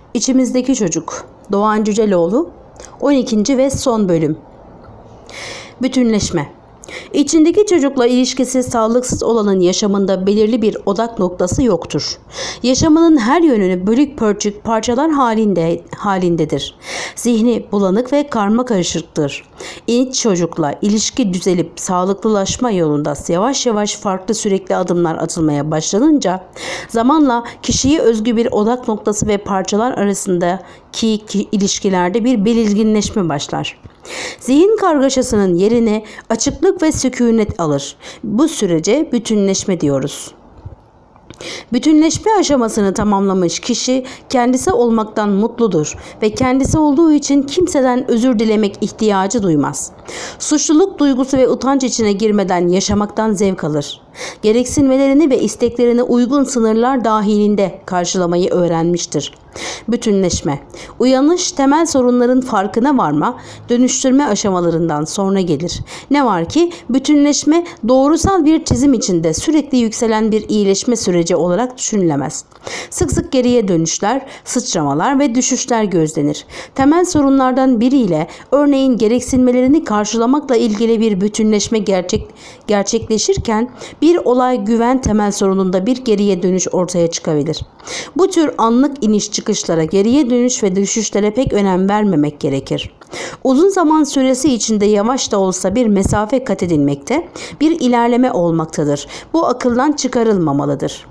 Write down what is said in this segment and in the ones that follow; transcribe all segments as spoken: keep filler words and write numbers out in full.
İçimizdeki Çocuk. Doğan Cüceloğlu. on ikinci ve son bölüm. Bütünleşme. İçindeki çocukla ilişkisi sağlıksız olanın yaşamında belirli bir odak noktası yoktur. Yaşamının her yönünü bölük pörçük parçalar halinde halindedir. Zihni bulanık ve karmakarışıktır. İç çocukla ilişki düzelip sağlıklılaşma yolunda yavaş yavaş farklı sürekli adımlar atılmaya başlanınca zamanla kişiye özgü bir odak noktası ve parçalar arasındaki ilişkilerde bir belirginleşme başlar. Zihin kargaşasının yerine açıklık ve sükunet alır. Bu sürece bütünleşme diyoruz. Bütünleşme aşamasını tamamlamış kişi kendisi olmaktan mutludur ve kendisi olduğu için kimseden özür dilemek ihtiyacı duymaz. Suçluluk duygusu ve utanç içine girmeden yaşamaktan zevk alır. Gereksinmelerini ve isteklerine uygun sınırlar dahilinde karşılamayı öğrenmiştir. Bütünleşme, uyanış temel sorunların farkına varma, dönüştürme aşamalarından sonra gelir. Ne var ki bütünleşme doğrusal bir çizim içinde sürekli yükselen bir iyileşme süreci olarak düşünülemez. Sık sık geriye dönüşler, sıçramalar ve düşüşler gözlenir. Temel sorunlardan biriyle örneğin gereksinmelerini karşılamakla ilgili bir bütünleşme gerçek, gerçekleşirken bir olay güven temel sorununda bir geriye dönüş ortaya çıkabilir. Bu tür anlık iniş çıkışlara, geriye dönüş ve düşüşlere pek önem vermemek gerekir. Uzun zaman süresi içinde yavaş da olsa bir mesafe kat edilmekte, bir ilerleme olmaktadır. Bu akıldan çıkarılmamalıdır.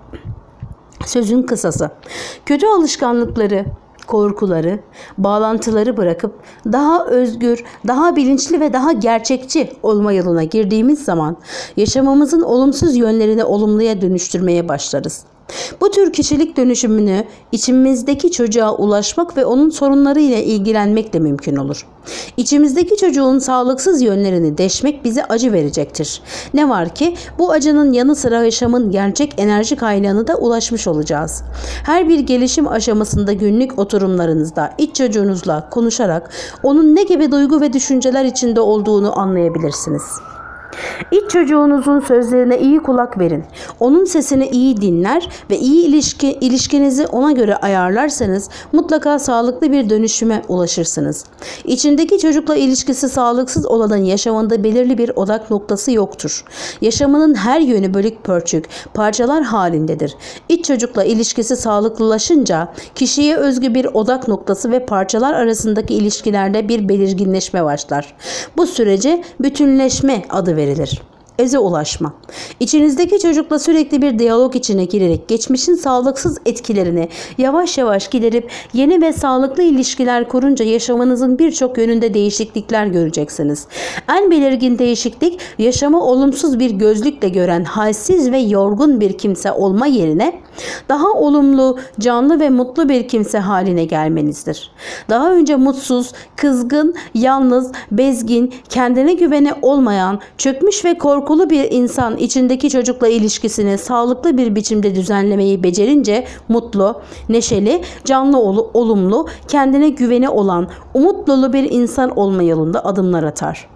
Sözün kısası. Kötü alışkanlıkları, korkuları, bağlantıları bırakıp daha özgür, daha bilinçli ve daha gerçekçi olma yoluna girdiğimiz zaman yaşamımızın olumsuz yönlerini olumluya dönüştürmeye başlarız. Bu tür kişilik dönüşümünü içimizdeki çocuğa ulaşmak ve onun sorunlarıyla ilgilenmekle mümkün olur. İçimizdeki çocuğun sağlıksız yönlerini deşmek bize acı verecektir. Ne var ki bu acının yanı sıra yaşamın gerçek enerji kaynağına da ulaşmış olacağız. Her bir gelişim aşamasında günlük oturumlarınızda iç çocuğunuzla konuşarak onun ne gibi duygu ve düşünceler içinde olduğunu anlayabilirsiniz. İç çocuğunuzun sözlerine iyi kulak verin. Onun sesini iyi dinler ve iyi ilişki, ilişkinizi ona göre ayarlarsanız mutlaka sağlıklı bir dönüşüme ulaşırsınız. İçindeki çocukla ilişkisi sağlıksız olanın yaşamında belirli bir odak noktası yoktur. Yaşamının her yönü bölük pörçük, parçalar halindedir. İç çocukla ilişkisi sağlıklılaşınca kişiye özgü bir odak noktası ve parçalar arasındaki ilişkilerde bir belirginleşme başlar. Bu sürece bütünleşme adı verilir. Öze ulaşma. İçinizdeki çocukla sürekli bir diyalog içine girerek geçmişin sağlıksız etkilerini yavaş yavaş giderip yeni ve sağlıklı ilişkiler kurunca yaşamınızın birçok yönünde değişiklikler göreceksiniz. En belirgin değişiklik yaşamı olumsuz bir gözlükle gören halsiz ve yorgun bir kimse olma yerine daha olumlu, canlı ve mutlu bir kimse haline gelmenizdir. Daha önce mutsuz, kızgın, yalnız, bezgin, kendine güveni olmayan, çökmüş ve korkulu bir insan içindeki çocukla ilişkisini sağlıklı bir biçimde düzenlemeyi becerince mutlu, neşeli, canlı, olumlu, kendine güveni olan, umut dolu bir insan olma yolunda adımlar atar.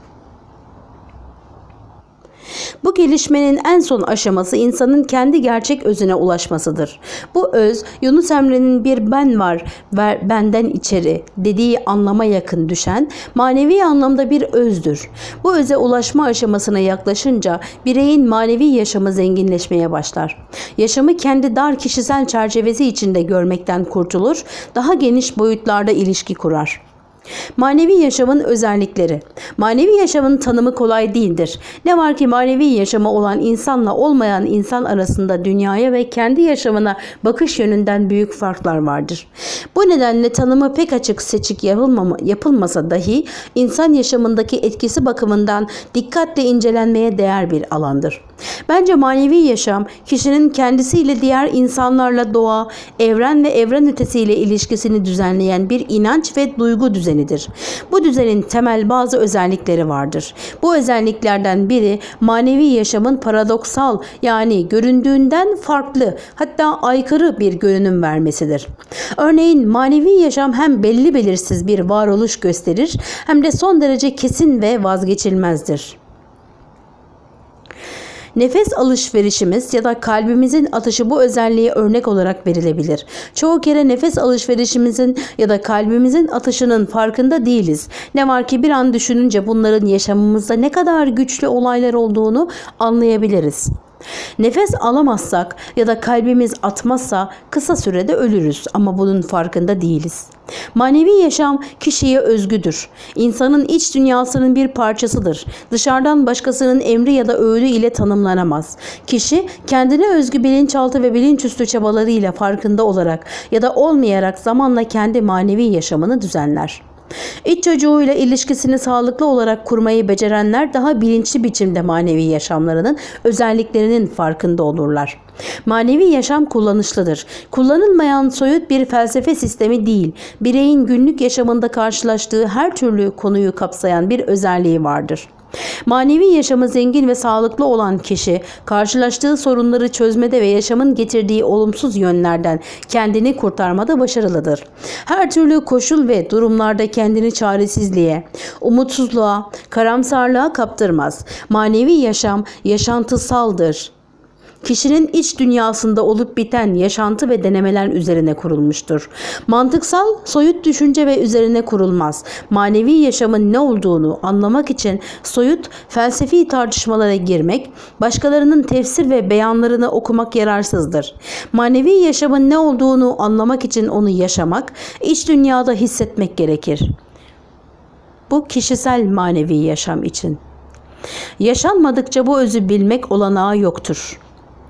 Bu gelişmenin en son aşaması insanın kendi gerçek özüne ulaşmasıdır. Bu öz, Yunus Emre'nin bir ben var, ver, benden içeri dediği anlama yakın düşen, manevi anlamda bir özdür. Bu öze ulaşma aşamasına yaklaşınca bireyin manevi yaşamı zenginleşmeye başlar. Yaşamı kendi dar kişisel çerçevesi içinde görmekten kurtulur, daha geniş boyutlarda ilişki kurar. Manevi yaşamın özellikleri. Manevi yaşamın tanımı kolay değildir. Ne var ki manevi yaşamı olan insanla olmayan insan arasında dünyaya ve kendi yaşamına bakış yönünden büyük farklar vardır. Bu nedenle tanımı pek açık seçik yapılmama, yapılmasa dahi insan yaşamındaki etkisi bakımından dikkatle incelenmeye değer bir alandır. Bence manevi yaşam kişinin kendisiyle diğer insanlarla doğa, evren ve evren ötesiyle ilişkisini düzenleyen bir inanç ve duygu düzenidir. Bu düzenin temel bazı özellikleri vardır. Bu özelliklerden biri manevi yaşamın paradoksal yani göründüğünden farklı hatta aykırı bir görünüm vermesidir. Örneğin manevi yaşam hem belli belirsiz bir varoluş gösterir hem de son derece kesin ve vazgeçilmezdir. Nefes alışverişimiz ya da kalbimizin atışı bu özelliğe örnek olarak verilebilir. Çoğu kere nefes alışverişimizin ya da kalbimizin atışının farkında değiliz. Ne var ki bir an düşününce bunların yaşamımızda ne kadar güçlü olaylar olduğunu anlayabiliriz. Nefes alamazsak ya da kalbimiz atmazsa kısa sürede ölürüz ama bunun farkında değiliz. Manevi yaşam kişiye özgüdür. İnsanın iç dünyasının bir parçasıdır. Dışarıdan başkasının emri ya da öğüdü ile tanımlanamaz. Kişi kendine özgü bilinçaltı ve bilinçüstü çabalarıyla farkında olarak ya da olmayarak zamanla kendi manevi yaşamını düzenler. İç çocuğuyla ilişkisini sağlıklı olarak kurmayı becerenler daha bilinçli biçimde manevi yaşamlarının özelliklerinin farkında olurlar. Manevi yaşam kullanışlıdır. Kullanılmayan soyut bir felsefe sistemi değil, bireyin günlük yaşamında karşılaştığı her türlü konuyu kapsayan bir özelliği vardır. Manevi yaşamı zengin ve sağlıklı olan kişi, karşılaştığı sorunları çözmede ve yaşamın getirdiği olumsuz yönlerden kendini kurtarmada başarılıdır. Her türlü koşul ve durumlarda kendini çaresizliğe, umutsuzluğa, karamsarlığa kaptırmaz. Manevi yaşam yaşantısaldır. Kişinin iç dünyasında olup biten yaşantı ve denemeler üzerine kurulmuştur. Mantıksal, soyut düşünce ve üzerine kurulmaz. Manevi yaşamın ne olduğunu anlamak için soyut, felsefi tartışmalara girmek, başkalarının tefsir ve beyanlarını okumak yararsızdır. Manevi yaşamın ne olduğunu anlamak için onu yaşamak, iç dünyada hissetmek gerekir. Bu kişisel manevi yaşam için. Yaşanmadıkça bu özü bilmek olanağı yoktur.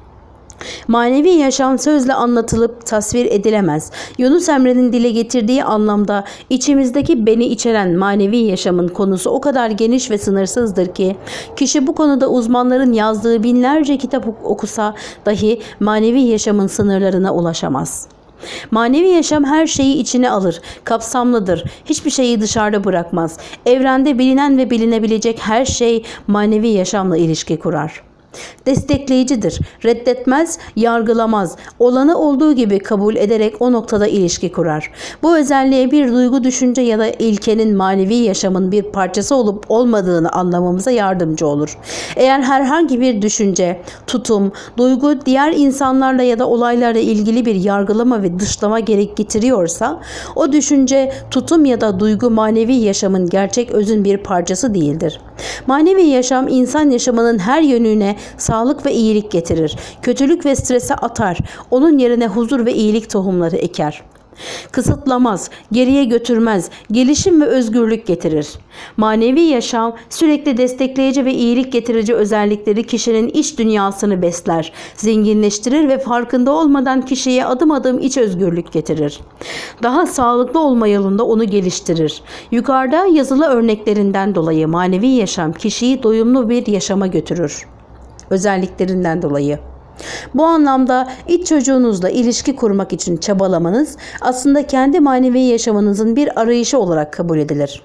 Manevi yaşam sözle anlatılıp tasvir edilemez. Yunus Emre'nin dile getirdiği anlamda içimizdeki beni içeren manevi yaşamın konusu o kadar geniş ve sınırsızdır ki kişi bu konuda uzmanların yazdığı binlerce kitap okusa dahi manevi yaşamın sınırlarına ulaşamaz. Manevi yaşam her şeyi içine alır, kapsamlıdır, hiçbir şeyi dışarıda bırakmaz. Evrende bilinen ve bilinebilecek her şey manevi yaşamla ilişki kurar. Destekleyicidir, reddetmez, yargılamaz, olanı olduğu gibi kabul ederek o noktada ilişki kurar. Bu özelliğe bir duygu, düşünce ya da ilkenin manevi yaşamın bir parçası olup olmadığını anlamamıza yardımcı olur. Eğer herhangi bir düşünce, tutum, duygu diğer insanlarla ya da olaylarla ilgili bir yargılama ve dışlama gerek getiriyorsa, o düşünce, tutum ya da duygu manevi yaşamın gerçek özün bir parçası değildir. Manevi yaşam insan yaşamının her yönüne sağlık ve iyilik getirir. Kötülük ve strese atar. Onun yerine huzur ve iyilik tohumları eker. Kısıtlamaz, geriye götürmez, gelişim ve özgürlük getirir. Manevi yaşam sürekli destekleyici ve iyilik getirici özellikleri kişinin iç dünyasını besler, zenginleştirir ve farkında olmadan kişiye adım adım iç özgürlük getirir. Daha sağlıklı olma yolunda onu geliştirir. Yukarıda yazılı örneklerinden dolayı manevi yaşam kişiyi doyumlu bir yaşama götürür. Özelliklerinden dolayı. Bu anlamda iç çocuğunuzla ilişki kurmak için çabalamanız aslında kendi manevi yaşamınızın bir arayışı olarak kabul edilir.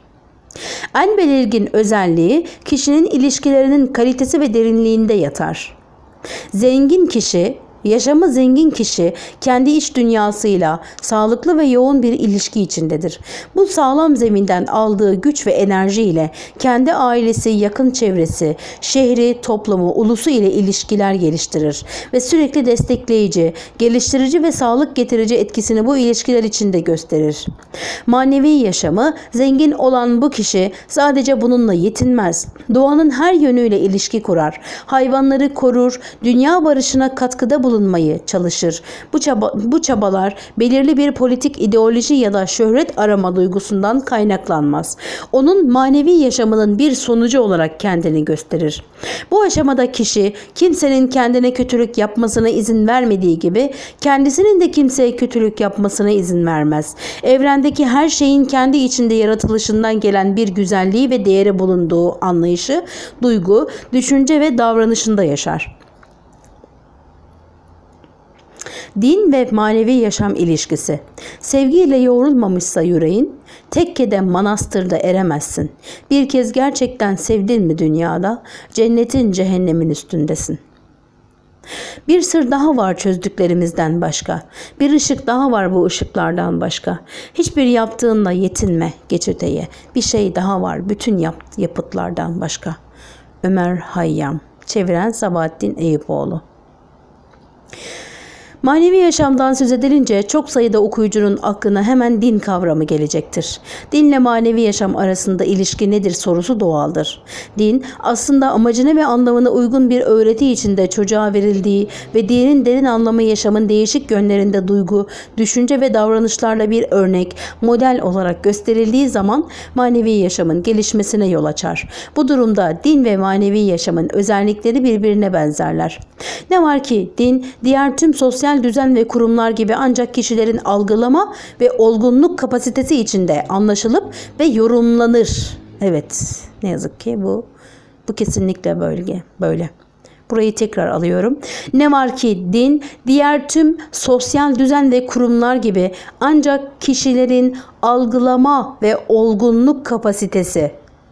En belirgin özelliği kişinin ilişkilerinin kalitesi ve derinliğinde yatar. Zengin kişi, yaşamı zengin kişi kendi iç dünyasıyla sağlıklı ve yoğun bir ilişki içindedir. Bu sağlam zeminden aldığı güç ve enerjiyle kendi ailesi, yakın çevresi, şehri, toplumu, ulusu ile ilişkiler geliştirir ve sürekli destekleyici, geliştirici ve sağlık getirici etkisini bu ilişkiler içinde gösterir. Manevi yaşamı zengin olan bu kişi sadece bununla yetinmez. Doğanın her yönüyle ilişki kurar, hayvanları korur, dünya barışına katkıda bulunur, bulunmayı çalışır. Bu, çaba, bu çabalar belirli bir politik ideoloji ya da şöhret arama duygusundan kaynaklanmaz. Onun manevi yaşamının bir sonucu olarak kendini gösterir. Bu aşamada kişi kimsenin kendine kötülük yapmasına izin vermediği gibi kendisinin de kimseye kötülük yapmasına izin vermez. Evrendeki her şeyin kendi içinde yaratılışından gelen bir güzelliği ve değeri bulunduğu anlayışı, duygu, düşünce ve davranışında yaşar. Din ve manevi yaşam ilişkisi. Sevgiyle yoğrulmamışsa yüreğin, tekkede manastırda eremezsin. Bir kez gerçekten sevdin mi dünyada, cennetin cehennemin üstündesin. Bir sır daha var çözdüklerimizden başka. Bir ışık daha var bu ışıklardan başka. Hiçbir yaptığınla yetinme, geç öteye. Bir şey daha var bütün yap yapıtlardan başka. Ömer Hayyam. Çeviren Sabahattin Eyüpoğlu. Manevi yaşamdan söz edilince çok sayıda okuyucunun aklına hemen din kavramı gelecektir. Dinle manevi yaşam arasında ilişki nedir sorusu doğaldır. Din aslında amacına ve anlamına uygun bir öğreti içinde çocuğa verildiği ve dinin derin anlamı yaşamın değişik yönlerinde duygu, düşünce ve davranışlarla bir örnek, model olarak gösterildiği zaman manevi yaşamın gelişmesine yol açar. Bu durumda din ve manevi yaşamın özellikleri birbirine benzerler. Ne var ki din diğer tüm sosyal düzen ve kurumlar gibi ancak kişilerin algılama ve olgunluk kapasitesi içinde anlaşılıp ve yorumlanır. Evet, ne yazık ki bu bu kesinlikle bölge böyle. Burayı tekrar alıyorum. Ne var ki din diğer tüm sosyal düzen ve kurumlar gibi ancak kişilerin algılama ve olgunluk kapasitesi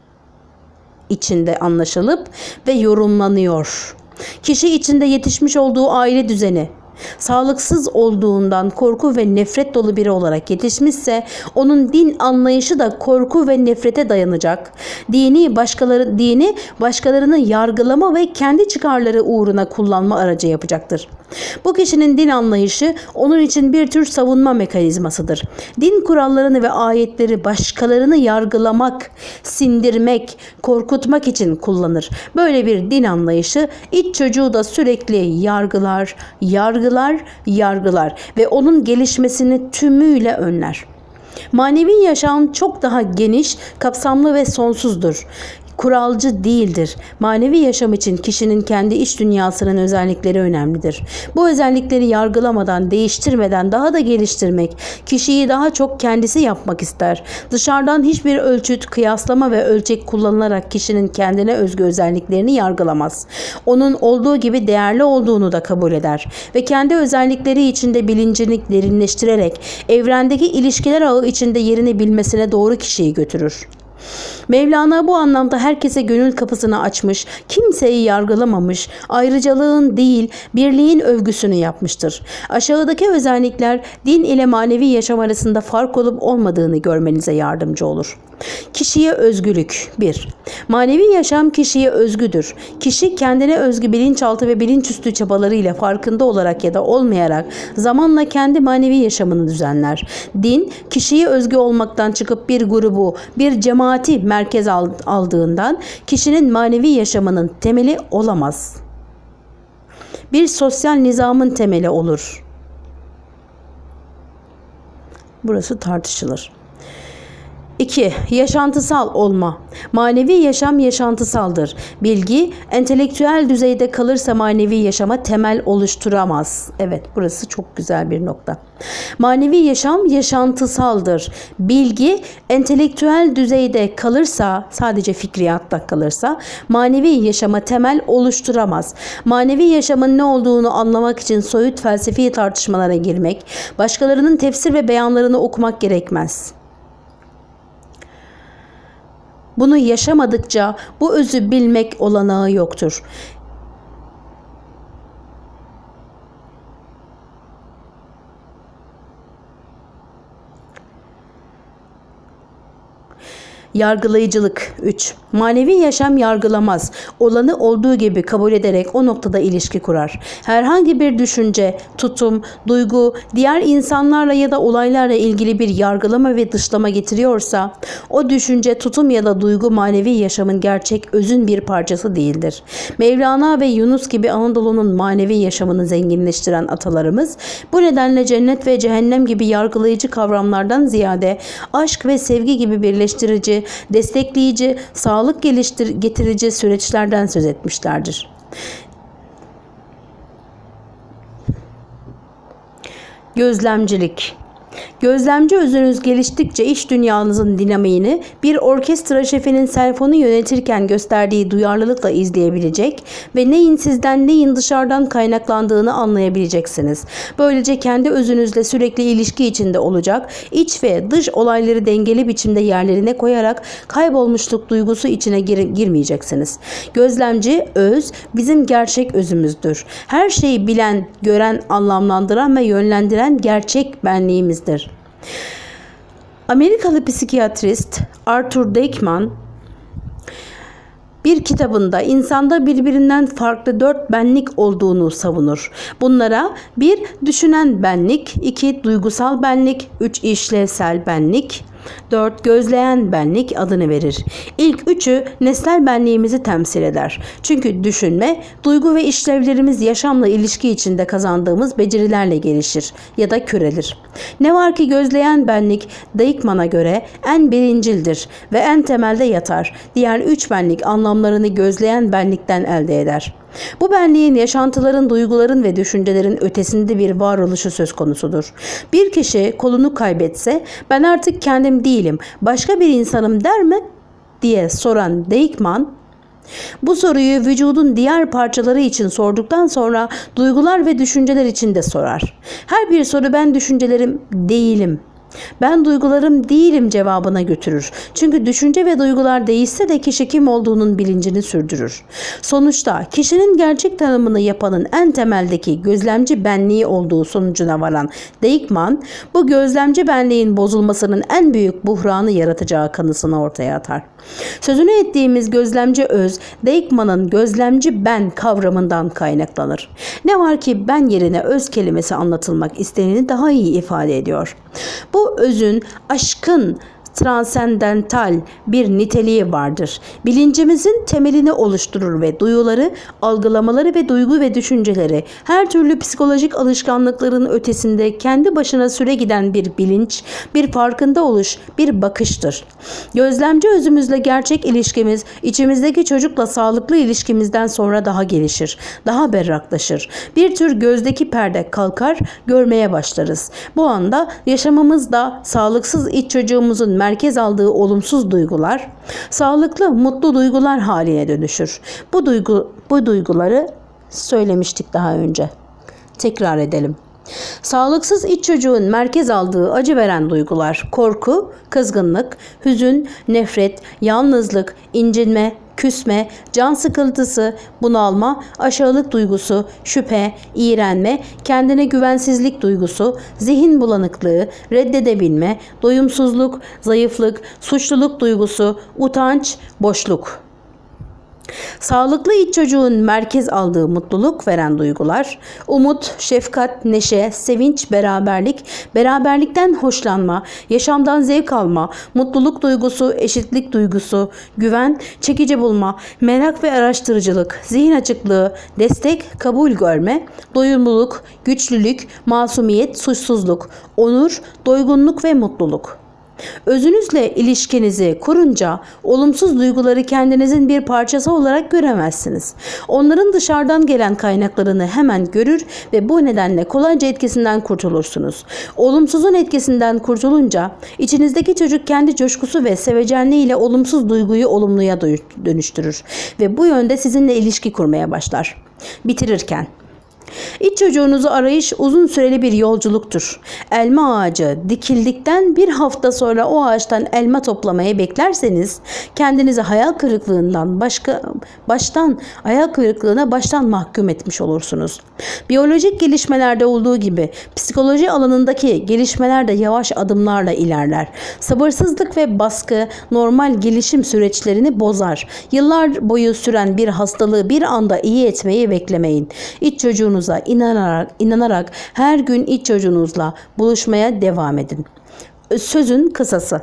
içinde anlaşılıp ve yorumlanıyor. Kişi içinde yetişmiş olduğu aile düzeni sağlıksız olduğundan korku ve nefret dolu biri olarak yetişmişse onun din anlayışı da korku ve nefrete dayanacak. Dini başkaları dini başkalarını yargılama ve kendi çıkarları uğruna kullanma aracı yapacaktır. Bu kişinin din anlayışı onun için bir tür savunma mekanizmasıdır. Din kurallarını ve ayetleri başkalarını yargılamak, sindirmek, korkutmak için kullanır. Böyle bir din anlayışı iç çocuğu da sürekli yargılar, yargılar, yargılar ve onun gelişmesini tümüyle önler. Manevi yaşam çok daha geniş, kapsamlı ve sonsuzdur. Kuralcı değildir. Manevi yaşam için kişinin kendi iç dünyasının özellikleri önemlidir. Bu özellikleri yargılamadan, değiştirmeden daha da geliştirmek, kişiyi daha çok kendisi yapmak ister. Dışarıdan hiçbir ölçüt, kıyaslama ve ölçek kullanılarak kişinin kendine özgü özelliklerini yargılamaz. Onun olduğu gibi değerli olduğunu da kabul eder ve kendi özellikleri içinde bilincini derinleştirerek evrendeki ilişkiler ağı içinde yerini bilmesine doğru kişiyi götürür. Mevlana bu anlamda herkese gönül kapısını açmış, kimseyi yargılamamış, ayrıcalığın değil birliğin övgüsünü yapmıştır. Aşağıdaki özellikler din ile manevi yaşam arasında fark olup olmadığını görmenize yardımcı olur. Kişiye özgülük. bir. Manevi yaşam kişiye özgüdür. Kişi kendine özgü bilinçaltı ve bilinçüstü çabalarıyla farkında olarak ya da olmayarak zamanla kendi manevi yaşamını düzenler. Din, kişiye özgü olmaktan çıkıp bir grubu, bir cemaati merkez aldığından kişinin manevi yaşamının temeli olamaz. Bir sosyal nizamın temeli olur. Burası tartışılır. iki. Yaşantısal olma. Manevi yaşam yaşantısaldır. Bilgi, entelektüel düzeyde kalırsa manevi yaşama temel oluşturamaz. Evet, burası çok güzel bir nokta. Manevi yaşam yaşantısaldır. Bilgi, entelektüel düzeyde kalırsa, sadece fikriyatta kalırsa, manevi yaşama temel oluşturamaz. Manevi yaşamın ne olduğunu anlamak için soyut felsefi tartışmalara girmek, başkalarının tefsir ve beyanlarını okumak gerekmez. Bunu yaşamadıkça bu özü bilmek olanağı yoktur. Yargılayıcılık. üç. Manevi yaşam yargılamaz. Olanı olduğu gibi kabul ederek o noktada ilişki kurar. Herhangi bir düşünce, tutum, duygu, diğer insanlarla ya da olaylarla ilgili bir yargılama ve dışlama getiriyorsa, o düşünce, tutum ya da duygu manevi yaşamın gerçek özün bir parçası değildir. Mevlana ve Yunus gibi Anadolu'nun manevi yaşamını zenginleştiren atalarımız, bu nedenle cennet ve cehennem gibi yargılayıcı kavramlardan ziyade aşk ve sevgi gibi birleştirici, destekleyici, sağlık geliştir getirici süreçlerden söz etmişlerdir. Gözlemcilik. Gözlemci özünüz geliştikçe iç dünyanızın dinamiğini bir orkestra şefinin senfoni yönetirken gösterdiği duyarlılıkla izleyebilecek ve neyin sizden neyin dışarıdan kaynaklandığını anlayabileceksiniz. Böylece kendi özünüzle sürekli ilişki içinde olacak, iç ve dış olayları dengeli biçimde yerlerine koyarak kaybolmuşluk duygusu içine gir girmeyeceksiniz. Gözlemci öz bizim gerçek özümüzdür. Her şeyi bilen, gören, anlamlandıran ve yönlendiren gerçek benliğimizdir. Amerikalı psikiyatrist Arthur Deckman bir kitabında insanda birbirinden farklı dört benlik olduğunu savunur. Bunlara bir düşünen benlik, iki duygusal benlik, üç işlevsel benlik, dört gözleyen benlik adını verir. İlk üçü nesnel benliğimizi temsil eder. Çünkü düşünme, duygu ve işlevlerimiz yaşamla ilişki içinde kazandığımız becerilerle gelişir ya da körelir. Ne var ki gözleyen benlik Dijkman'a göre en birincildir ve en temelde yatar. Diğer üç benlik anlamlarını gözleyen benlikten elde eder. Bu benliğin yaşantıların, duyguların ve düşüncelerin ötesinde bir varoluşu söz konusudur. Bir kişi kolunu kaybetse ben artık kendim değilim, başka bir insanım der mi diye soran Dijkman, bu soruyu vücudun diğer parçaları için sorduktan sonra duygular ve düşünceler için de sorar. Her bir soru ben düşüncelerim değilim, ben duygularım değilim cevabına götürür. Çünkü düşünce ve duygular değişse de kişi kim olduğunun bilincini sürdürür. Sonuçta kişinin gerçek tanımını yapanın en temeldeki gözlemci benliği olduğu sonucuna varan Dijkman, bu gözlemci benliğin bozulmasının en büyük buhranı yaratacağı kanısını ortaya atar. Sözünü ettiğimiz gözlemci öz, Dijkman'ın gözlemci ben kavramından kaynaklanır. Ne var ki ben yerine öz kelimesi anlatılmak isteneni daha iyi ifade ediyor. Bu özün aşkın transendental bir niteliği vardır. Bilincimizin temelini oluşturur ve duyuları, algılamaları ve duygu ve düşünceleri her türlü psikolojik alışkanlıkların ötesinde kendi başına süre giden bir bilinç, bir farkında oluş, bir bakıştır. Gözlemci özümüzle gerçek ilişkimiz, içimizdeki çocukla sağlıklı ilişkimizden sonra daha gelişir, daha berraklaşır. Bir tür gözdeki perde kalkar, görmeye başlarız. Bu anda yaşamımızda sağlıksız iç çocuğumuzun merkez aldığı olumsuz duygular, sağlıklı, mutlu duygular haline dönüşür. Bu duygu, bu duyguları söylemiştik daha önce. Tekrar edelim. Sağlıksız iç çocuğun merkez aldığı acı veren duygular, korku, kızgınlık, hüzün, nefret, yalnızlık, incinme, küsme, can sıkıntısı, bunalma, aşağılık duygusu, şüphe, iğrenme, kendine güvensizlik duygusu, zihin bulanıklığı, reddedebilme, doyumsuzluk, zayıflık, suçluluk duygusu, utanç, boşluk. Sağlıklı iç çocuğun merkez aldığı mutluluk veren duygular, umut, şefkat, neşe, sevinç, beraberlik, beraberlikten hoşlanma, yaşamdan zevk alma, mutluluk duygusu, eşitlik duygusu, güven, çekici bulma, merak ve araştırıcılık, zihin açıklığı, destek, kabul görme, doyumluluk, güçlülük, masumiyet, suçsuzluk, onur, doygunluk ve mutluluk. Özünüzle ilişkinizi kurunca olumsuz duyguları kendinizin bir parçası olarak göremezsiniz. Onların dışarıdan gelen kaynaklarını hemen görür ve bu nedenle kolayca etkisinden kurtulursunuz. Olumsuzun etkisinden kurtulunca içinizdeki çocuk kendi coşkusu ve sevecenliğiyle olumsuz duyguyu olumluya dönüştürür ve bu yönde sizinle ilişki kurmaya başlar. Bitirirken, İç çocuğunuzu arayış uzun süreli bir yolculuktur. Elma ağacı dikildikten bir hafta sonra o ağaçtan elma toplamaya beklerseniz kendinizi hayal kırıklığından başka baştan hayal kırıklığına baştan mahkum etmiş olursunuz. Biyolojik gelişmelerde olduğu gibi psikoloji alanındaki gelişmeler de yavaş adımlarla ilerler. Sabırsızlık ve baskı normal gelişim süreçlerini bozar. Yıllar boyu süren bir hastalığı bir anda iyi etmeyi beklemeyin. İç çocuğunuz inanarak, inanarak her gün iç çocuğunuzla buluşmaya devam edin. Sözün kısası.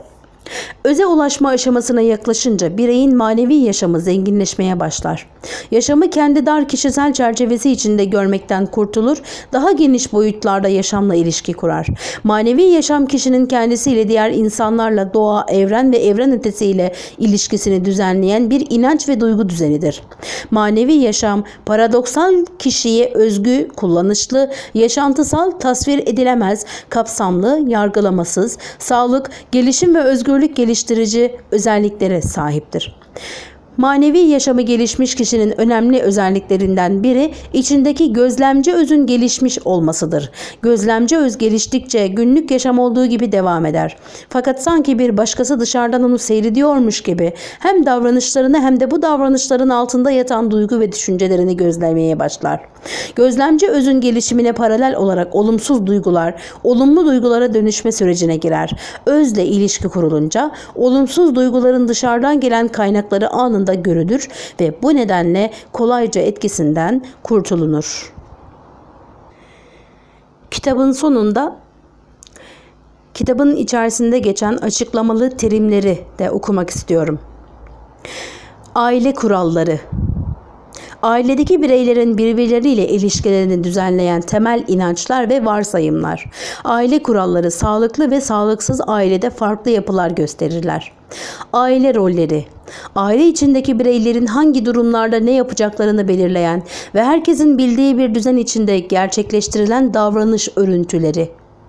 Öze ulaşma aşamasına yaklaşınca bireyin manevi yaşamı zenginleşmeye başlar. Yaşamı kendi dar kişisel çerçevesi içinde görmekten kurtulur, daha geniş boyutlarda yaşamla ilişki kurar. Manevi yaşam kişinin kendisiyle, diğer insanlarla, doğa, evren ve evren ötesiyle ilişkisini düzenleyen bir inanç ve duygu düzenidir. Manevi yaşam, paradoksal, kişiye özgü, kullanışlı, yaşantısal, tasvir edilemez, kapsamlı, yargılamasız, sağlık, gelişim ve özgürlük geliştirici özelliklere sahiptir. Manevi yaşamı gelişmiş kişinin önemli özelliklerinden biri içindeki gözlemci özün gelişmiş olmasıdır. Gözlemci öz geliştikçe günlük yaşam olduğu gibi devam eder. Fakat sanki bir başkası dışarıdan onu seyrediyormuş gibi hem davranışlarını hem de bu davranışların altında yatan duygu ve düşüncelerini gözlemeye başlar. Gözlemci özün gelişimine paralel olarak olumsuz duygular, olumlu duygulara dönüşme sürecine girer. Özle ilişki kurulunca olumsuz duyguların dışarıdan gelen kaynakları anında anında görülür ve bu nedenle kolayca etkisinden kurtulunur. Kitabın sonunda kitabın içerisinde geçen açıklamalı terimleri de okumak istiyorum. Aile kuralları. Ailedeki bireylerin birbirleriyle ilişkilerini düzenleyen temel inançlar ve varsayımlar. Aile kuralları sağlıklı ve sağlıksız ailede farklı yapılar gösterirler. Aile rolleri. Aile içindeki bireylerin hangi durumlarda ne yapacaklarını belirleyen ve herkesin bildiği bir düzen içinde gerçekleştirilen davranış örüntüleri.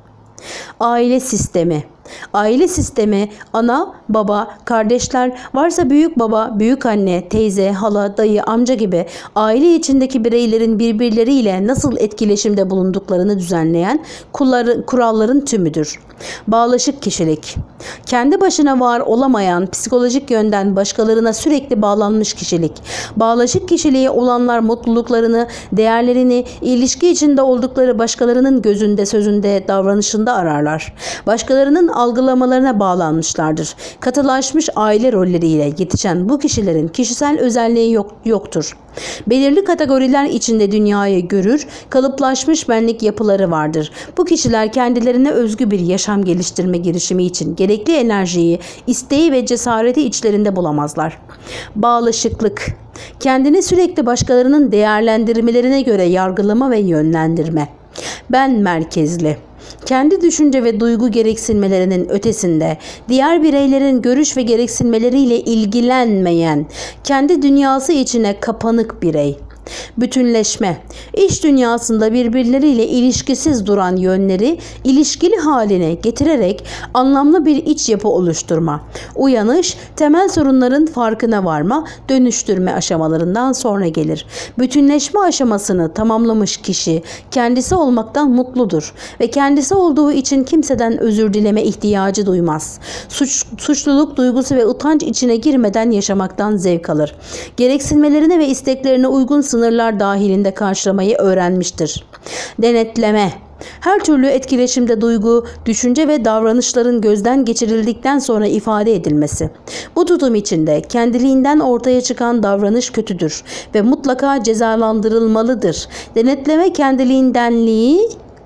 Aile sistemi. Aile sistemi ana, baba, kardeşler, varsa büyük baba, büyük anne, teyze, hala, dayı, amca gibi aile içindeki bireylerin birbirleriyle nasıl etkileşimde bulunduklarını düzenleyen kuralların tümüdür. Bağlaşık kişilik. Kendi başına var olamayan, psikolojik yönden başkalarına sürekli bağlanmış kişilik. Bağlaşık kişiliği olanlar mutluluklarını, değerlerini, ilişki içinde oldukları başkalarının gözünde, sözünde, davranışında ararlar. Başkalarının algılamalarına bağlanmışlardır. Katılaşmış aile rolleriyle yetişen bu kişilerin kişisel özelliği yok, yoktur. Belirli kategoriler içinde dünyayı görür, kalıplaşmış benlik yapıları vardır. Bu kişiler kendilerine özgü bir yaşam geliştirme girişimi için gerekli enerjiyi, isteği ve cesareti içlerinde bulamazlar. Bağlaşıklık. Kendini sürekli başkalarının değerlendirmelerine göre yargılama ve yönlendirme. Ben merkezli. Kendi düşünce ve duygu gereksinmelerinin ötesinde diğer bireylerin görüş ve gereksinmeleriyle ilgilenmeyen, kendi dünyası içine kapanık birey. Bütünleşme, iş dünyasında birbirleriyle ilişkisiz duran yönleri ilişkili haline getirerek anlamlı bir iç yapı oluşturma. Uyanış, temel sorunların farkına varma, dönüştürme aşamalarından sonra gelir. Bütünleşme aşamasını tamamlamış kişi kendisi olmaktan mutludur ve kendisi olduğu için kimseden özür dileme ihtiyacı duymaz. Suç, suçluluk duygusu ve utanç içine girmeden yaşamaktan zevk alır. Gereksinmelerine ve isteklerine uygun sınırlar dahilinde karşılamayı öğrenmiştir. Denetleme. Her türlü etkileşimde duygu, düşünce ve davranışların gözden geçirildikten sonra ifade edilmesi. Bu tutum içinde kendiliğinden ortaya çıkan davranış kötüdür ve mutlaka cezalandırılmalıdır. Denetleme kendiliğindenliği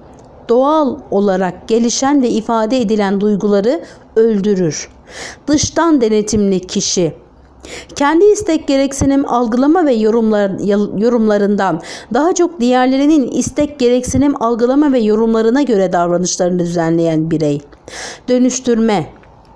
doğal olarak gelişen ve ifade edilen duyguları öldürür. Dıştan denetimli kişi kendi istek gereksinim algılama ve yorumlar, yorumlarından daha çok diğerlerinin istek gereksinim algılama ve yorumlarına göre davranışlarını düzenleyen birey. Dönüştürme.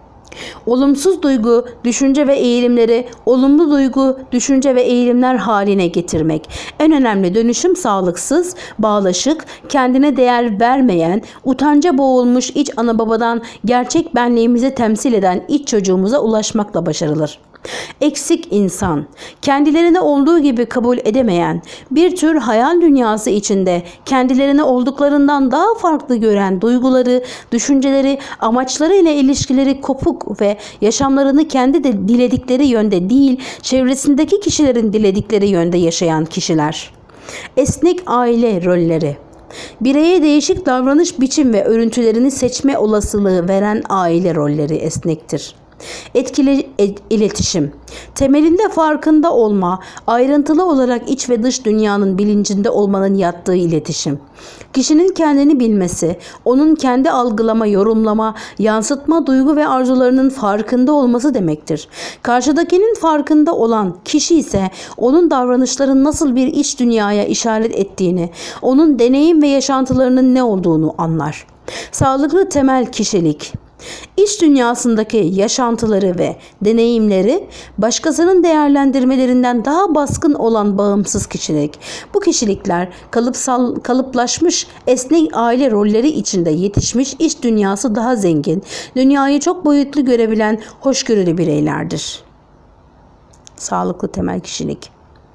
Olumsuz duygu, düşünce ve eğilimleri olumlu duygu, düşünce ve eğilimler haline getirmek. En önemli dönüşüm sağlıksız, bağlaşık, kendine değer vermeyen, utanca boğulmuş iç ana babadan gerçek benliğimizi temsil eden iç çocuğumuza ulaşmakla başarılır. Eksik insan, kendilerini olduğu gibi kabul edemeyen, bir tür hayal dünyası içinde kendilerini olduklarından daha farklı gören duyguları, düşünceleri, amaçları ile ilişkileri kopuk ve yaşamlarını kendi de diledikleri yönde değil, çevresindeki kişilerin diledikleri yönde yaşayan kişiler. Esnek aile rolleri. Bireye değişik davranış biçim ve örüntülerini seçme olasılığı veren aile rolleri esnektir. Etkili iletişim. Temelinde farkında olma, ayrıntılı olarak iç ve dış dünyanın bilincinde olmanın yattığı iletişim. Kişinin kendini bilmesi, onun kendi algılama, yorumlama, yansıtma, duygu ve arzularının farkında olması demektir. Karşıdakinin farkında olan kişi ise onun davranışların nasıl bir iç dünyaya işaret ettiğini, onun deneyim ve yaşantılarının ne olduğunu anlar. Sağlıklı temel kişilik. İç dünyasındaki yaşantıları ve deneyimleri başkasının değerlendirmelerinden daha baskın olan bağımsız kişilik. Bu kişilikler kalıpsal, kalıplaşmış esnek aile rolleri içinde yetişmiş, iç dünyası daha zengin, dünyayı çok boyutlu görebilen hoşgörülü bireylerdir. Sağlıklı temel kişilik.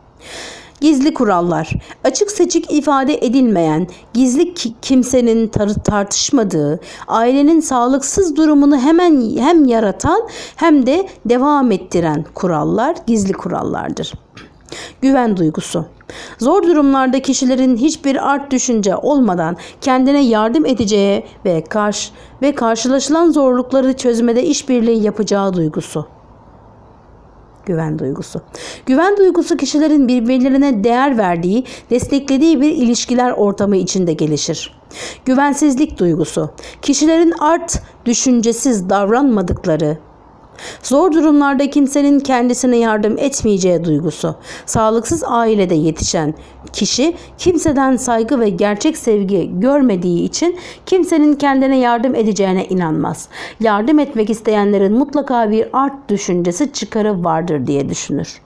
Gizli kurallar. Açık seçik ifade edilmeyen, gizli kimsenin tar- tartışmadığı, ailenin sağlıksız durumunu hemen hem yaratan hem de devam ettiren kurallar gizli kurallardır. Güven duygusu. Zor durumlarda kişilerin hiçbir art düşünce olmadan kendine yardım edeceği ve karşı ve karşılaşılan zorlukları çözmede işbirliği yapacağı duygusu. Güven duygusu. Güven duygusu kişilerin birbirlerine değer verdiği, desteklediği bir ilişkiler ortamı içinde gelişir. Güvensizlik duygusu. Kişilerin art düşüncesiz davranmadıkları, zor durumlarda kimsenin kendisine yardım etmeyeceği duygusu. Sağlıksız ailede yetişen kişi kimseden saygı ve gerçek sevgi görmediği için kimsenin kendine yardım edeceğine inanmaz. Yardım etmek isteyenlerin mutlaka bir art düşüncesi, çıkarı vardır diye düşünür.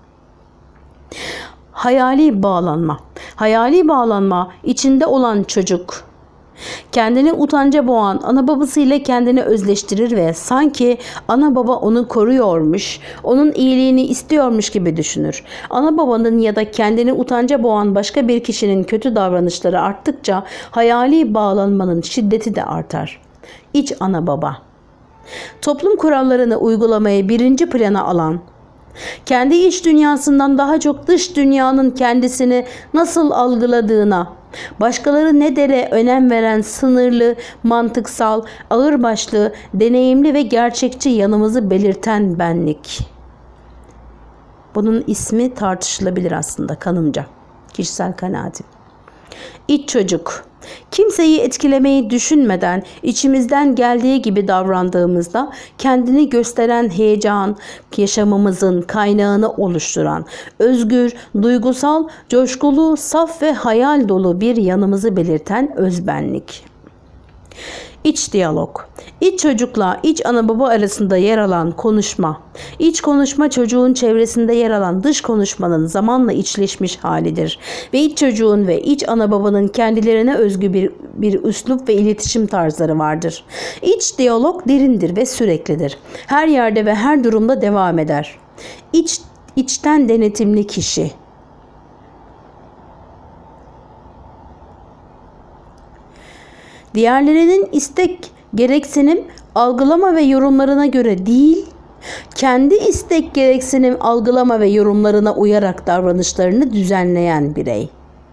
Hayali bağlanma. Hayali bağlanma içinde olan çocuk kendini utanca boğan ana babasıyla kendini özleştirir ve sanki ana baba onu koruyormuş, onun iyiliğini istiyormuş gibi düşünür. Ana babanın ya da kendini utanca boğan başka bir kişinin kötü davranışları arttıkça hayali bağlanmanın şiddeti de artar. İç ana baba. Toplum kurallarını uygulamayı birinci plana alan, kendi iç dünyasından daha çok dış dünyanın kendisini nasıl algıladığına, başkaları ne dere önem veren sınırlı, mantıksal, ağırbaşlı, deneyimli ve gerçekçi yanımızı belirten benlik. Bunun ismi tartışılabilir aslında kanımca. Kişisel kanaatim. İç çocuk. Kimseyi etkilemeyi düşünmeden içimizden geldiği gibi davrandığımızda kendini gösteren heyecan, yaşamımızın kaynağını oluşturan, özgür, duygusal, coşkulu, saf ve hayal dolu bir yanımızı belirten özbenlik. İç diyalog. İç çocukla iç ana baba arasında yer alan konuşma. İç konuşma çocuğun çevresinde yer alan dış konuşmanın zamanla içleşmiş halidir. Ve iç çocuğun ve iç ana babanın kendilerine özgü bir, bir üslup ve iletişim tarzları vardır. İç diyalog derindir ve süreklidir. Her yerde ve her durumda devam eder. İç, içten denetimli kişi. Diğerlerinin istek, gereksinim, algılama ve yorumlarına göre değil, kendi istek, gereksinim, algılama ve yorumlarına uyarak davranışlarını düzenleyen birey.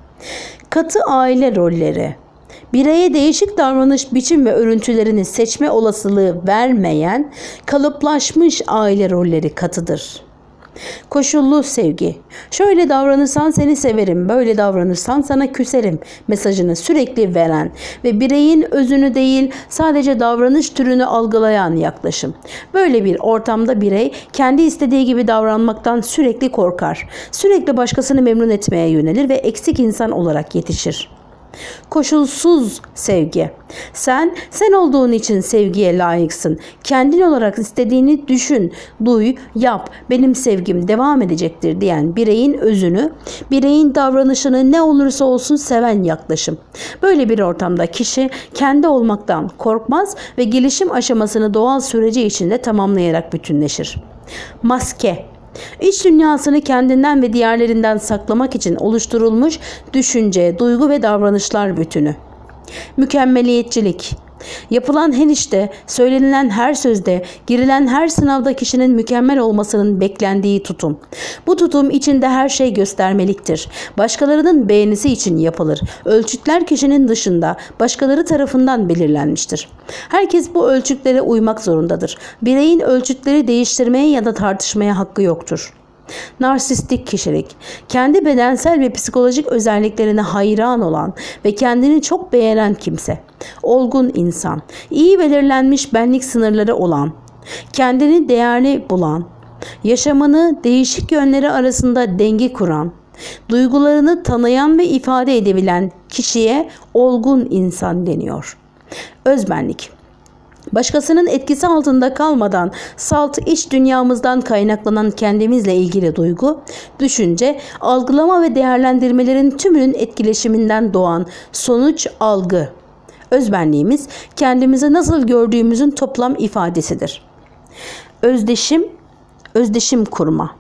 Katı aile rolleri. Bireye değişik davranış biçim ve örüntülerini seçme olasılığı vermeyen kalıplaşmış aile rolleri katıdır. Koşullu sevgi. Şöyle davranırsan seni severim, böyle davranırsan sana küserim mesajını sürekli veren ve bireyin özünü değil sadece davranış türünü algılayan yaklaşım. Böyle bir ortamda birey kendi istediği gibi davranmaktan sürekli korkar. Sürekli başkasını memnun etmeye yönelir ve eksik insan olarak yetişir. Koşulsuz sevgi. Sen, sen olduğun için sevgiye layıksın. Kendin olarak istediğini düşün, duy, yap. Benim sevgim devam edecektir diyen bireyin özünü, bireyin davranışını ne olursa olsun seven yaklaşım. Böyle bir ortamda kişi kendi olmaktan korkmaz ve gelişim aşamasını doğal süreci içinde tamamlayarak bütünleşir. Maske. İç dünyasını kendinden ve diğerlerinden saklamak için oluşturulmuş düşünce, duygu ve davranışlar bütünü. Mükemmeliyetçilik. Yapılan her işte, söylenilen her sözde, girilen her sınavda kişinin mükemmel olmasının beklendiği tutum. Bu tutum içinde her şey göstermeliktir. Başkalarının beğenisi için yapılır. Ölçütler kişinin dışında, başkaları tarafından belirlenmiştir. Herkes bu ölçütlere uymak zorundadır. Bireyin ölçütleri değiştirmeye ya da tartışmaya hakkı yoktur. Narsistik kişilik, kendi bedensel ve psikolojik özelliklerine hayran olan ve kendini çok beğenen kimse. Olgun insan, iyi belirlenmiş benlik sınırları olan, kendini değerli bulan, yaşamını değişik yönleri arasında denge kuran, duygularını tanıyan ve ifade edebilen kişiye olgun insan deniyor. Özbenlik. Başkasının etkisi altında kalmadan salt iç dünyamızdan kaynaklanan kendimizle ilgili duygu, düşünce, algılama ve değerlendirmelerin tümünün etkileşiminden doğan sonuç algı. Özbenliğimiz kendimizi nasıl gördüğümüzün toplam ifadesidir. Özdeşim, özdeşim kurma.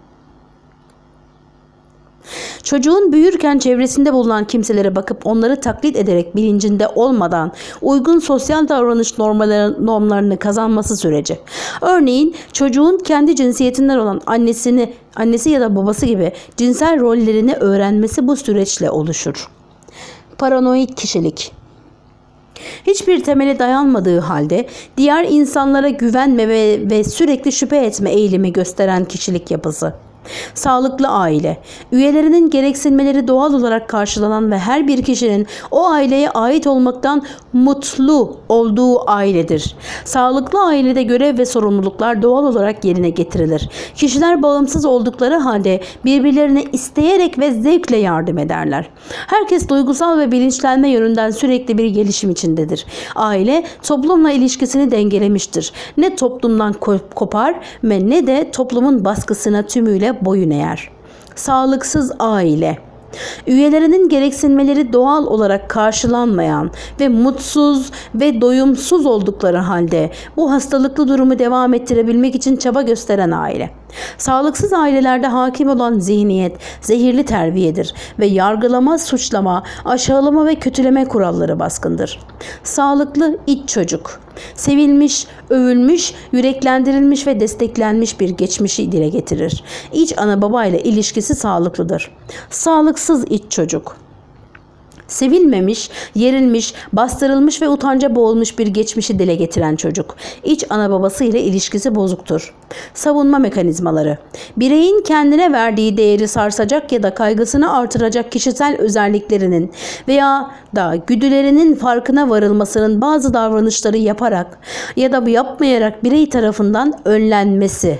Çocuğun büyürken çevresinde bulunan kimselere bakıp onları taklit ederek bilincinde olmadan uygun sosyal davranış normlarını kazanması süreci. Örneğin çocuğun kendi cinsiyetinden olan annesini, annesi ya da babası gibi cinsel rollerini öğrenmesi bu süreçle oluşur. Paranoid kişilik. Hiçbir temele dayanmadığı halde diğer insanlara güvenme ve, ve sürekli şüphe etme eğilimi gösteren kişilik yapısı. Sağlıklı aile, üyelerinin gereksinmeleri doğal olarak karşılanan ve her bir kişinin o aileye ait olmaktan mutlu olduğu ailedir. Sağlıklı ailede görev ve sorumluluklar doğal olarak yerine getirilir. Kişiler bağımsız oldukları halde birbirlerine isteyerek ve zevkle yardım ederler. Herkes duygusal ve bilinçlenme yönünden sürekli bir gelişim içindedir. Aile toplumla ilişkisini dengelemiştir. Ne toplumdan kopar ve ne de toplumun baskısına tümüyle boyun eğer. Sağlıksız aile, üyelerinin gereksinmeleri doğal olarak karşılanmayan ve mutsuz ve doyumsuz oldukları halde bu hastalıklı durumu devam ettirebilmek için çaba gösteren aile. Sağlıksız ailelerde hakim olan zihniyet zehirli terbiyedir ve yargılama, suçlama, aşağılama ve kötüleme kuralları baskındır. Sağlıklı iç çocuk, sevilmiş, övülmüş, yüreklendirilmiş ve desteklenmiş bir geçmişi dile getirir. İç ana baba ile ilişkisi sağlıklıdır. Sağlıksız iç çocuk, sevilmemiş, yerilmiş, bastırılmış ve utanca boğulmuş bir geçmişi dile getiren çocuk. İç ana babası ile ilişkisi bozuktur. Savunma mekanizmaları. Bireyin kendine verdiği değeri sarsacak ya da kaygısını artıracak kişisel özelliklerinin veya da güdülerinin farkına varılmasının bazı davranışları yaparak ya da yapmayarak birey tarafından önlenmesi.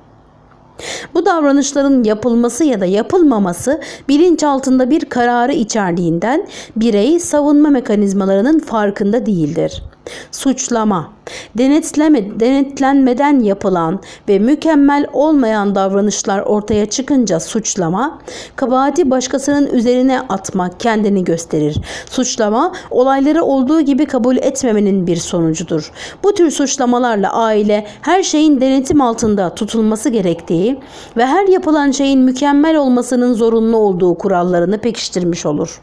Bu davranışların yapılması ya da yapılmaması bilinçaltında bir kararı içerdiğinden birey savunma mekanizmalarının farkında değildir. Suçlama, denetleme, denetlenmeden yapılan ve mükemmel olmayan davranışlar ortaya çıkınca suçlama, kabahati başkasının üzerine atmak kendini gösterir. Suçlama, olayları olduğu gibi kabul etmemenin bir sonucudur. Bu tür suçlamalarla aile her şeyin denetim altında tutulması gerektiği ve her yapılan şeyin mükemmel olmasının zorunlu olduğu kurallarını pekiştirmiş olur.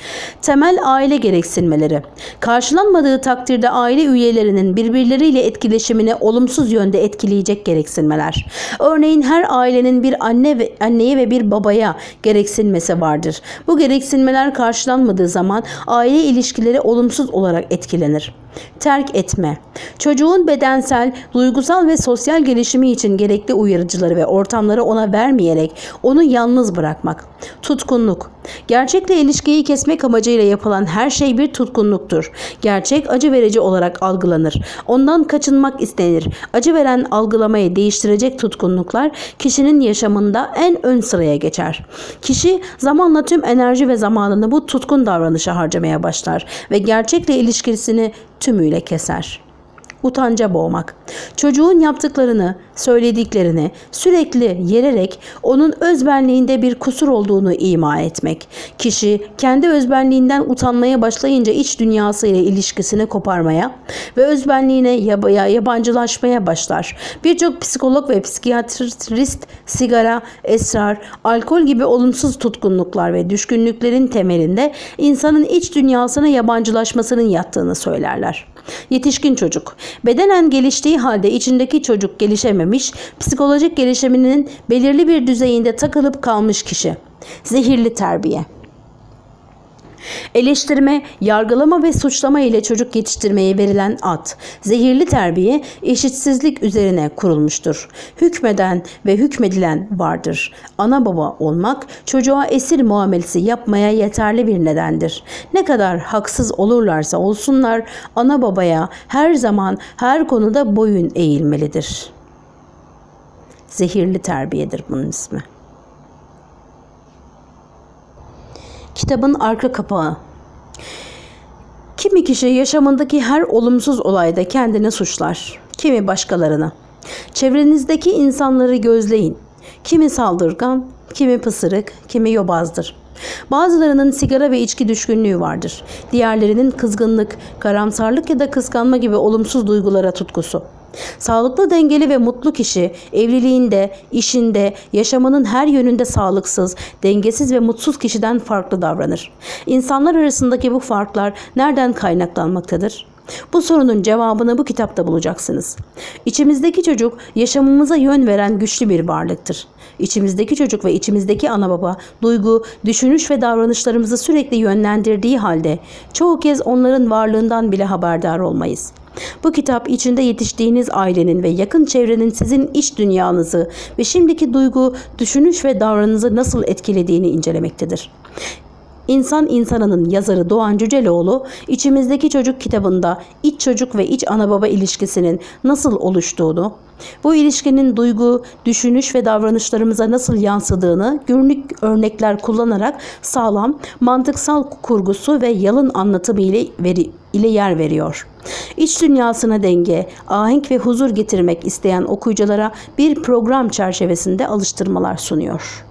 Temel aile gereksinmeleri. Karşılanmadığı takdirde aile üyelerinin birbirleriyle etkileşimini olumsuz yönde etkileyecek gereksinmeler. Örneğin her ailenin bir anne ve anneye ve bir babaya gereksinmesi vardır. Bu gereksinmeler karşılanmadığı zaman aile ilişkileri olumsuz olarak etkilenir. Terk etme. Çocuğun bedensel, duygusal ve sosyal gelişimi için gerekli uyarıcıları ve ortamları ona vermeyerek onu yalnız bırakmak. Tutkunluk. Gerçekle ilişkiyi kesmek amacıyla yapılan her şey bir tutkunluktur. Gerçek acı verici olarak algılanır. Ondan kaçınmak istenir. Acı veren algılamayı değiştirecek tutkunluklar kişinin yaşamında en ön sıraya geçer. Kişi zamanla tüm enerji ve zamanını bu tutkun davranışa harcamaya başlar ve gerçekle ilişkisini tümüyle keser. Utanca boğmak. Çocuğun yaptıklarını, söylediklerini sürekli yererek onun özbenliğinde bir kusur olduğunu ima etmek. Kişi kendi özbenliğinden utanmaya başlayınca iç dünyasıyla ilişkisini koparmaya ve özbenliğine yab- yabancılaşmaya başlar. Birçok psikolog ve psikiyatrist sigara, esrar, alkol gibi olumsuz tutkunluklar ve düşkünlüklerin temelinde insanın iç dünyasına yabancılaşmasının yattığını söylerler. Yetişkin çocuk. Bedenen geliştiği halde içindeki çocuk gelişememiş, psikolojik gelişiminin belirli bir düzeyinde takılıp kalmış kişi. Zehirli terbiye. Eleştirme, yargılama ve suçlama ile çocuk yetiştirmeye verilen ad. Zehirli terbiye eşitsizlik üzerine kurulmuştur. Hükmeden ve hükmedilen vardır. Ana baba olmak çocuğa esir muamelesi yapmaya yeterli bir nedendir. Ne kadar haksız olurlarsa olsunlar ana babaya her zaman her konuda boyun eğilmelidir. Zehirli terbiyedir bunun ismi. Kitabın arka kapağı. Kimi kişi yaşamındaki her olumsuz olayda kendini suçlar, kimi başkalarını. Çevrenizdeki insanları gözleyin. Kimi saldırgan, kimi pısırık, kimi yobazdır. Bazılarının sigara ve içki düşkünlüğü vardır. Diğerlerinin kızgınlık, karamsarlık ya da kıskanma gibi olumsuz duygulara tutkusu. Sağlıklı, dengeli ve mutlu kişi evliliğinde, işinde, yaşamının her yönünde sağlıksız, dengesiz ve mutsuz kişiden farklı davranır. İnsanlar arasındaki bu farklar nereden kaynaklanmaktadır? Bu sorunun cevabını bu kitapta bulacaksınız. İçimizdeki çocuk yaşamımıza yön veren güçlü bir varlıktır. İçimizdeki çocuk ve içimizdeki ana baba duygu, düşünüş ve davranışlarımızı sürekli yönlendirdiği halde çoğu kez onların varlığından bile haberdar olmayız. Bu kitap içinde yetiştiğiniz ailenin ve yakın çevrenin sizin iç dünyanızı ve şimdiki duygu, düşünüş ve davranışınızı nasıl etkilediğini incelemektedir. İnsan İnsanı'nın yazarı Doğan Cüceloğlu, İçimizdeki Çocuk kitabında iç çocuk ve iç ana baba ilişkisinin nasıl oluştuğunu, bu ilişkinin duygu, düşünüş ve davranışlarımıza nasıl yansıdığını günlük örnekler kullanarak sağlam, mantıksal kurgusu ve yalın anlatımı ile, veri, ile yer veriyor. İç dünyasına denge, ahenk ve huzur getirmek isteyen okuyuculara bir program çerçevesinde alıştırmalar sunuyor.